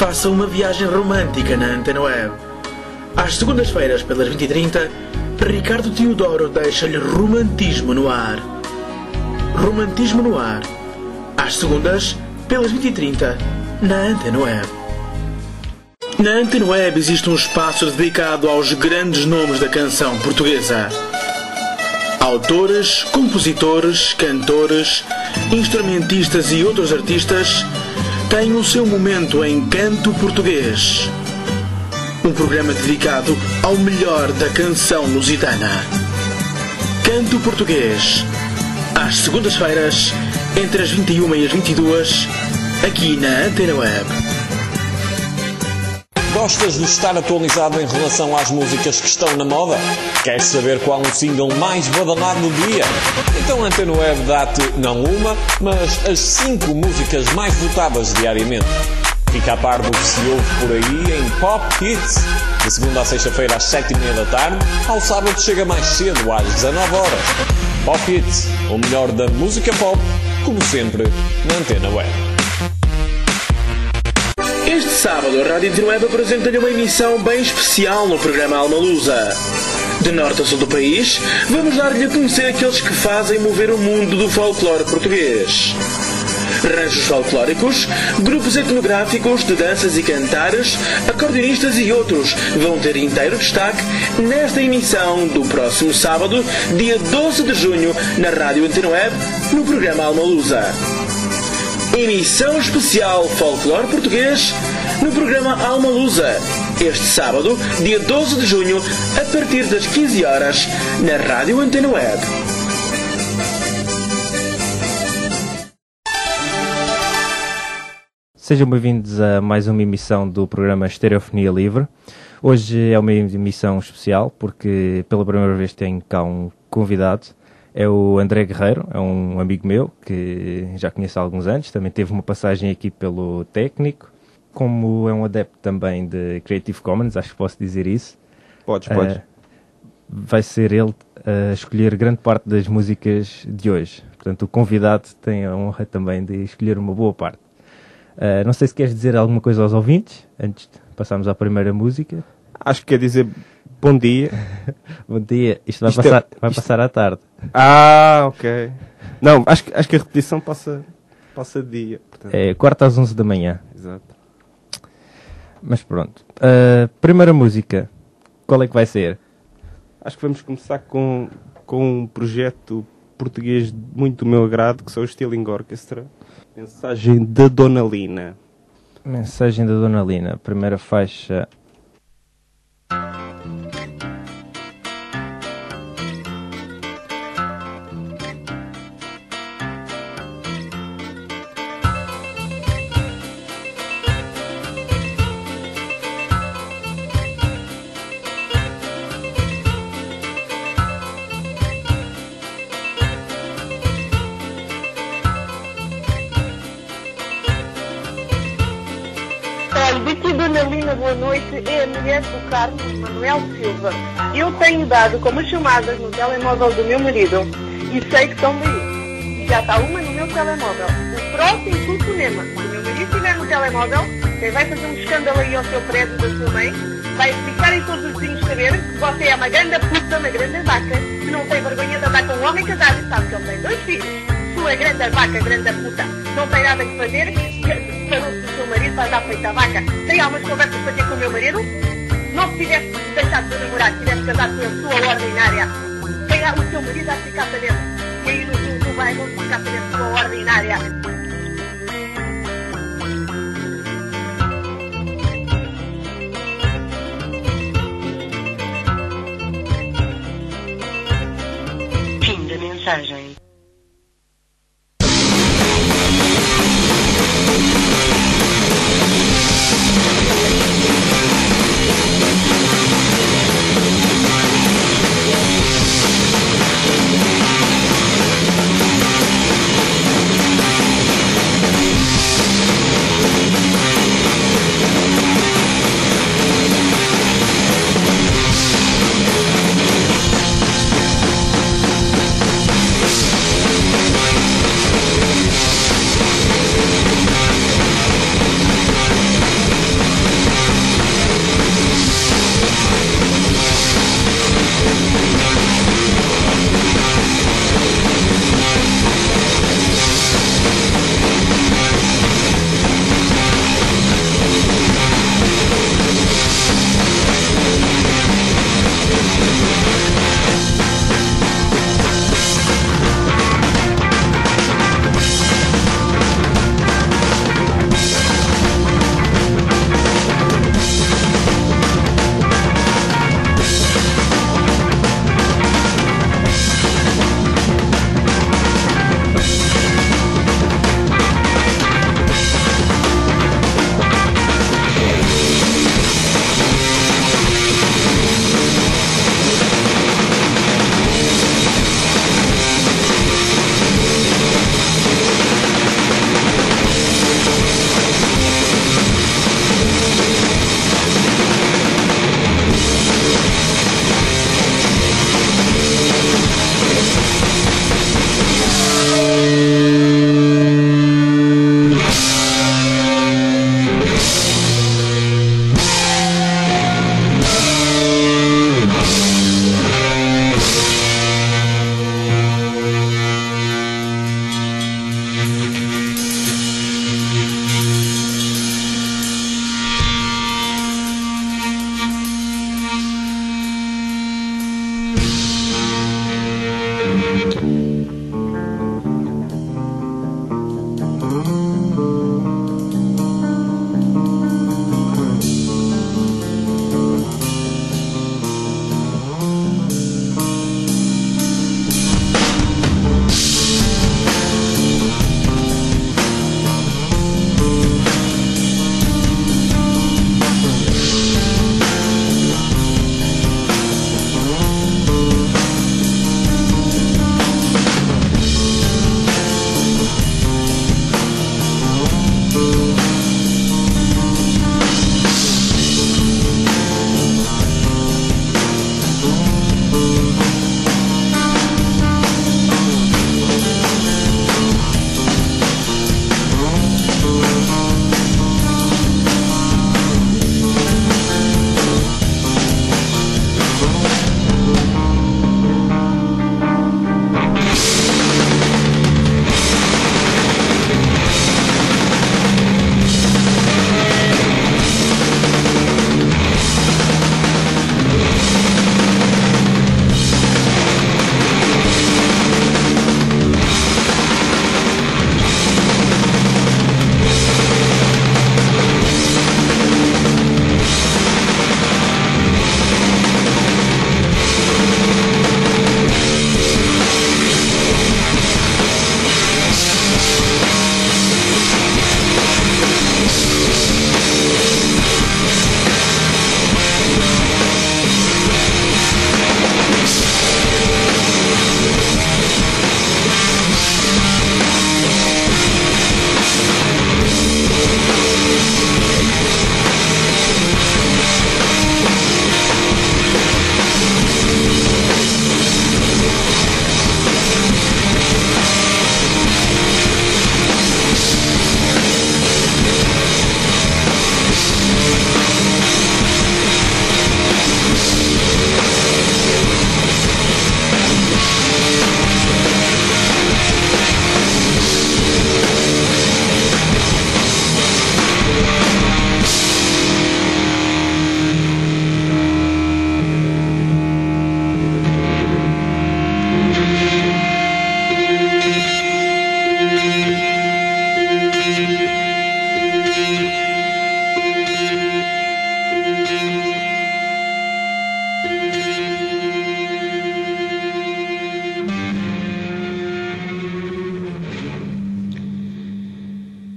faça uma viagem romântica na Antena Web. Às segundas-feiras, pelas 20h30, Ricardo Teodoro deixa-lhe romantismo no ar. Romantismo no ar. Às segundas, pelas 20h30, na Antena Web. Na Antena Web existe um espaço dedicado aos grandes nomes da canção portuguesa. Autores, compositores, cantores, instrumentistas e outros artistas têm o seu momento em canto português. Um programa dedicado ao melhor da canção lusitana. Canto português. Às segundas-feiras, entre as 21 e as 22, aqui na Antena Web. Gostas de estar atualizado em relação às músicas que estão na moda? Queres saber qual o single mais badalado do dia? Então a Antena Web dá-te não uma, mas as 5 músicas mais votadas diariamente. Fica a par do que se ouve por aí em Pop Hits, de segunda à sexta-feira às 7h30 da tarde, ao sábado chega mais cedo às 19 horas. Pop Hits, o melhor da música pop, como sempre, na Antena Web. Este sábado, a Rádio Antena Web apresenta-lhe uma emissão bem especial no programa Alma Lusa. De norte a sul do país, vamos dar-lhe a conhecer aqueles que fazem mover o mundo do folclore português. Ranchos folclóricos, grupos etnográficos de danças e cantares, acordeonistas e outros vão ter inteiro destaque nesta emissão do próximo sábado, dia 12 de junho, na Rádio Antena Web, no programa Alma Lusa. Emissão especial Folclore Português no programa Alma Lusa, este sábado, dia 12 de junho, a partir das 15 horas, na Rádio Antena Web. Sejam bem-vindos a mais uma emissão do programa Estereofonia Livre. Hoje é uma emissão especial porque pela primeira vez tenho cá um convidado. É o André Guerreiro, é um amigo meu que já conheço há alguns anos. Também teve uma passagem aqui pelo Técnico. Como é um adepto também de Creative Commons, acho que posso dizer isso. Podes. Vai ser ele a escolher grande parte das músicas de hoje. Portanto, o convidado tem a honra também de escolher uma boa parte. Não sei se queres dizer alguma coisa aos ouvintes, antes de passarmos à primeira música. Acho que quer dizer bom dia. Bom dia. Isto vai passar à tarde. Ah, ok. Não, acho que a repetição passa de dia. Portanto. É quarta às 11 da manhã. Exato. Mas pronto. Primeira música, qual é que vai ser? Acho que vamos começar com um projeto português muito do meu agrado, que são os Stealing Orchestra. Mensagem da Dona Lina. Mensagem da Dona Lina. Primeira faixa. Boa noite, é a mulher do Carlos Manuel Silva. Eu tenho dado como chamadas no telemóvel do meu marido e sei que são daí. E já está uma no meu telemóvel. O próximo telefonema que o meu marido estiver no telemóvel, quem vai fazer um escândalo aí ao seu prédio da sua mãe, vai ficar em todos os vizinhos saber que você é uma grande puta, uma grande vaca, que não tem vergonha de andar com um homem casado e sabe que ele tem 2 filhos. Sua grande vaca, grande puta, não tem nada que fazer, falou-se do seu marido para dar feita a vaca. Tem algumas conversas para ter com o meu marido? Não se tivesse deixado de namorar, se tivesse casado com a sua ordinária, o seu marido vai ficar para dentro. E aí no bairro vão ficar para dentro, sua ordinária. Fim da mensagem.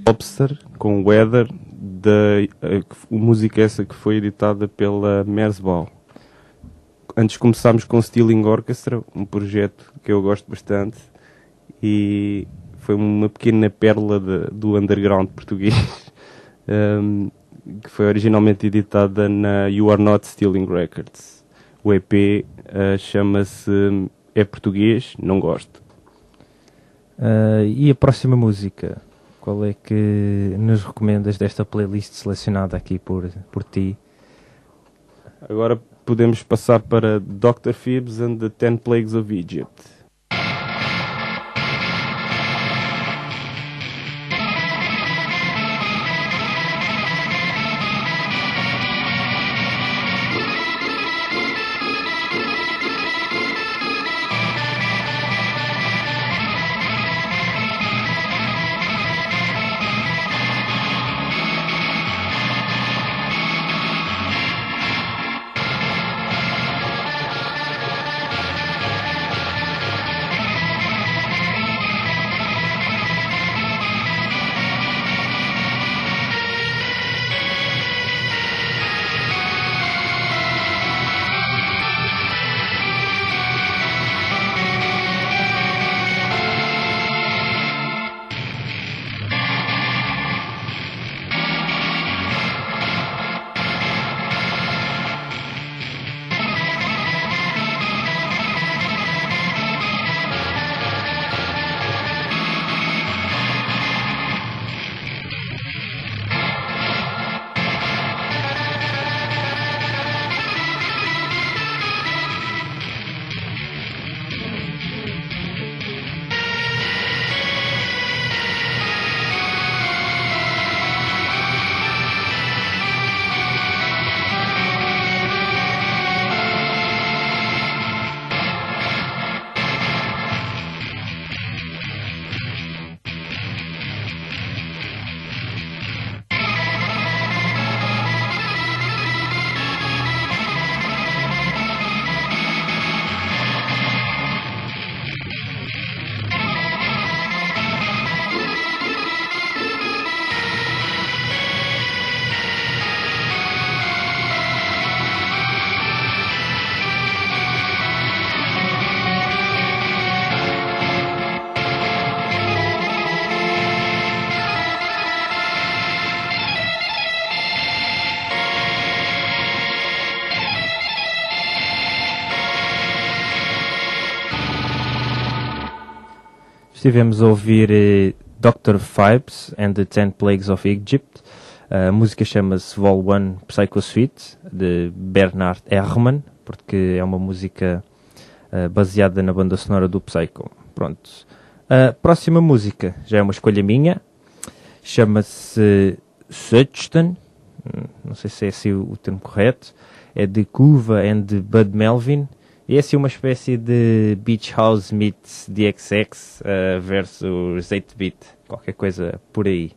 Lobster com Weather, música essa que foi editada pela Merzbow. Antes começámos com Stealing Orchestra, um projeto que eu gosto bastante e foi uma pequena pérola do underground português, que foi originalmente editada na You Are Not Stealing Records. O EP chama-se É Português, Não Gosto. E a próxima música? Qual é que nos recomendas desta playlist selecionada aqui por ti? Agora podemos passar para Dr. Phibbs and the 10 Plagues of Egypt. Estivemos a ouvir Dr. Phibbs and the 10 Plagues of Egypt. A música chama-se Vol 1 Psycho Suite, de Bernard Herrmann, porque é uma música baseada na banda sonora do Psycho. Pronto. A próxima música já é uma escolha minha. Chama-se Suchten. Não sei se é assim o termo correto. É de Kuva and Bud Melvin. E é assim uma espécie de Beach House meets DXX versus 8-bit. Qualquer coisa por aí.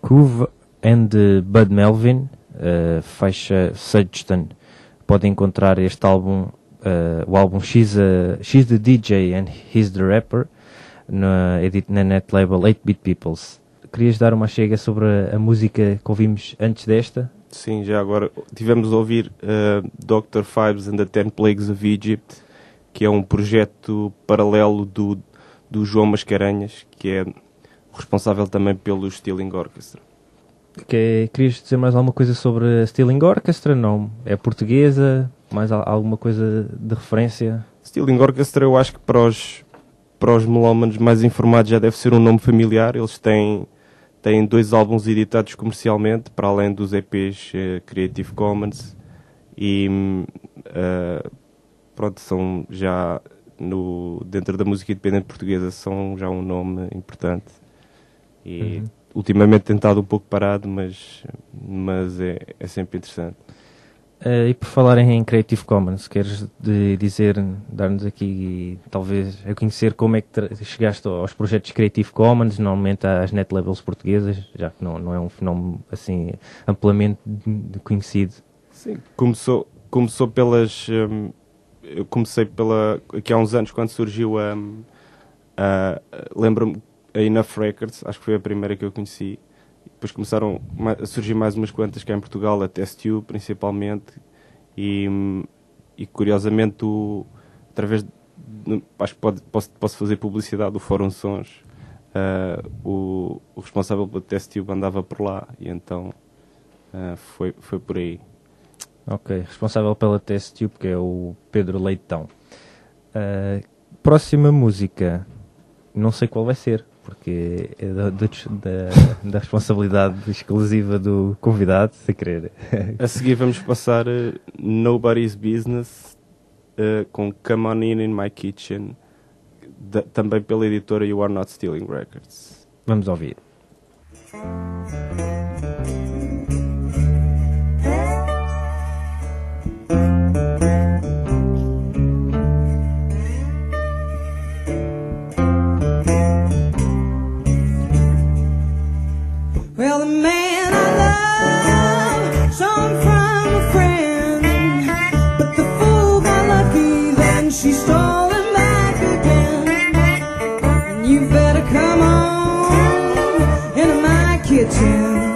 Cove and Bud Melvin, faixa Suggestion. Podem encontrar este álbum, o álbum She's the DJ and He's the Rapper, na net label 8-Bit Peoples. Querias dar uma chega sobre a música que ouvimos antes desta? Sim, já agora tivemos a ouvir Dr. Phibes and the 10 Plagues of Egypt, que é um projeto paralelo do João Mascarenhas, que é responsável também pelo Stealing Orchestra. Querias dizer mais alguma coisa sobre a Stealing Orchestra? Não, é portuguesa? Mais alguma coisa de referência? Stealing Orchestra, eu acho que para os melómanos mais informados já deve ser um nome familiar. Eles têm 2 álbuns editados comercialmente, para além dos EPs Creative Commons, e pronto, são já dentro da música independente portuguesa, são já um nome importante. E ultimamente tem estado um pouco parado, mas é sempre interessante. E por falar em Creative Commons, queres dar-nos aqui, talvez, a conhecer como é que chegaste aos projetos Creative Commons, normalmente às net labels portuguesas, já que não é um fenómeno assim amplamente conhecido? Sim, começou pelas... eu comecei aqui há uns anos, quando surgiu lembro-me, a Enough Records, acho que foi a primeira que eu conheci. Depois começaram a surgir mais umas quantas cá em Portugal, a Test You principalmente, e curiosamente através acho que posso fazer publicidade do Fórum Sons, o responsável pela Test You andava por lá, e então foi por aí. Ok, responsável pela Test You, que é o Pedro Leitão. Próxima música, não sei qual vai ser, porque é da responsabilidade exclusiva do convidado, se querer. A seguir vamos passar Nobody's Business com Come On In My Kitchen, também pela editora You Are Not Stealing Records. Vamos ouvir. Well, the man I love saw him from a friend, but the fool got lucky, then she stole him back again. And you better come on into my kitchen.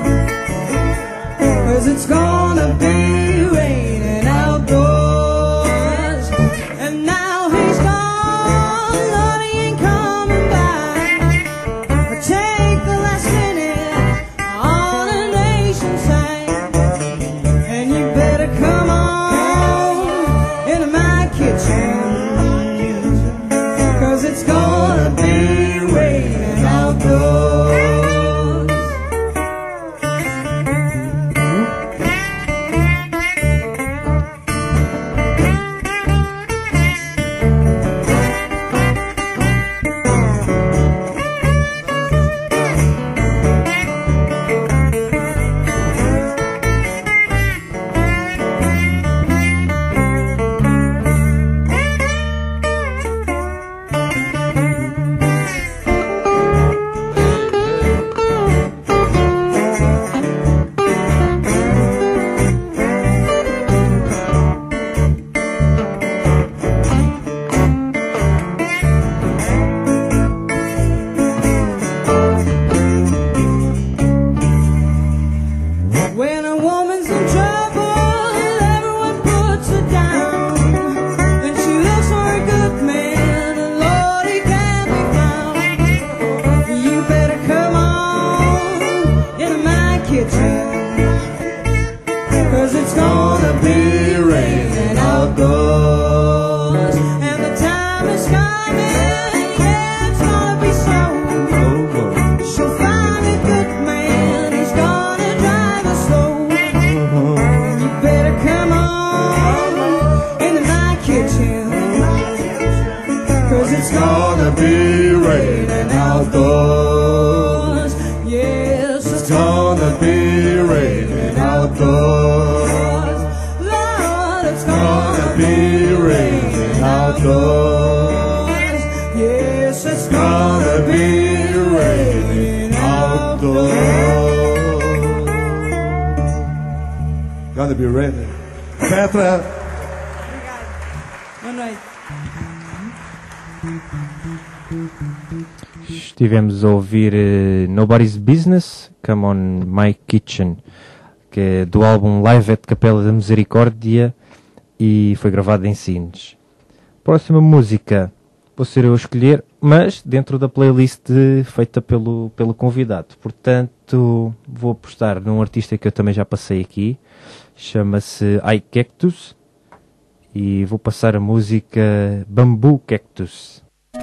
gotta be ready. Petra. Boa noite. Estivemos a ouvir Nobody's Business, Come On My Kitchen, que é do álbum Live at Capela da Misericórdia e foi gravado em Sines. Próxima música vou ser eu a escolher, mas dentro da playlist feita pelo convidado. Portanto, vou apostar num artista que eu também já passei aqui, chama-se iCactus, e vou passar a música Bamboo Cactus.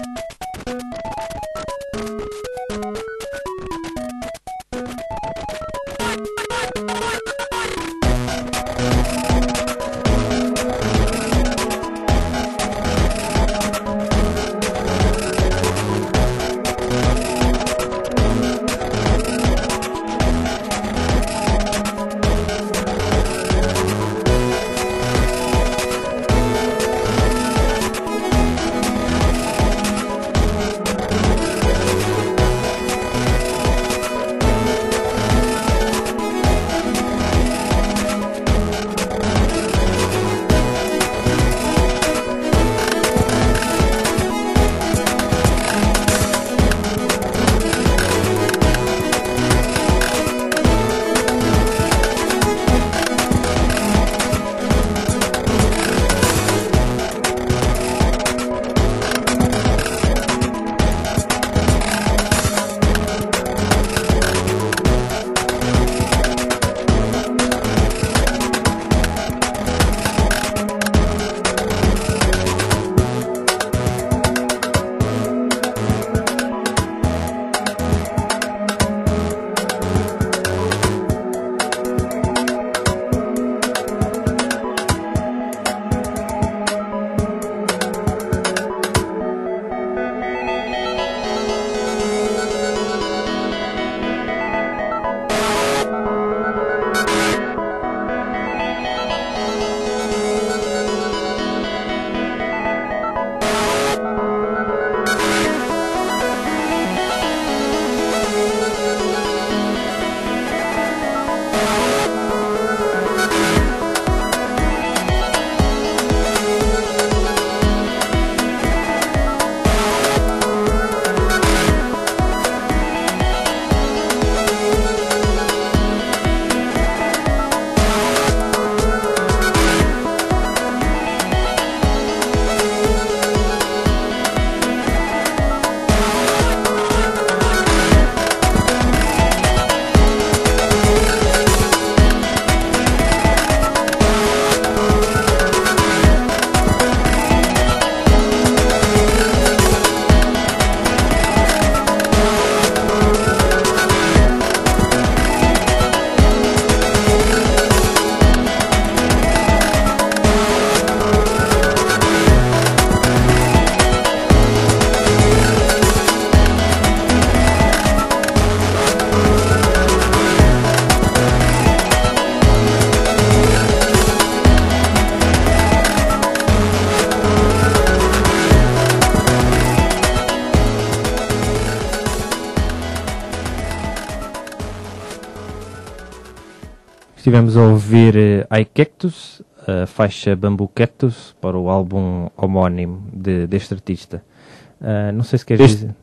Estivemos a ouvir iCactus, a faixa Bamboo Cactus, para o álbum homónimo deste artista. Não sei se queres dizer...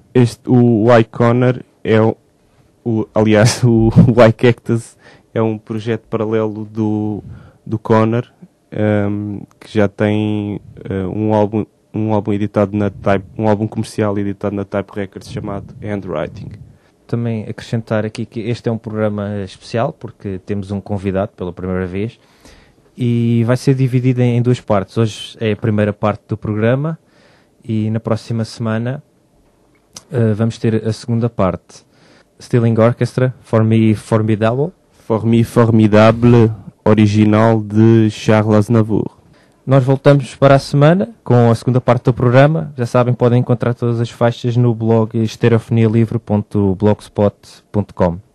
O iConnor é aliás, o iCactus é um projeto paralelo do Connor, que já tem um álbum editado na Type, um álbum comercial editado na Type Records chamado Handwriting. Também acrescentar aqui que este é um programa especial porque temos um convidado pela primeira vez e vai ser dividido em duas partes. Hoje é a primeira parte do programa e na próxima semana vamos ter a segunda parte. Stirling Orchestra, For Me Formidable. For Me Formidable, original de Charles Aznavour. Nós voltamos para a semana com a segunda parte do programa. Já sabem, podem encontrar todas as faixas no blog estereofonialivre.blogspot.com.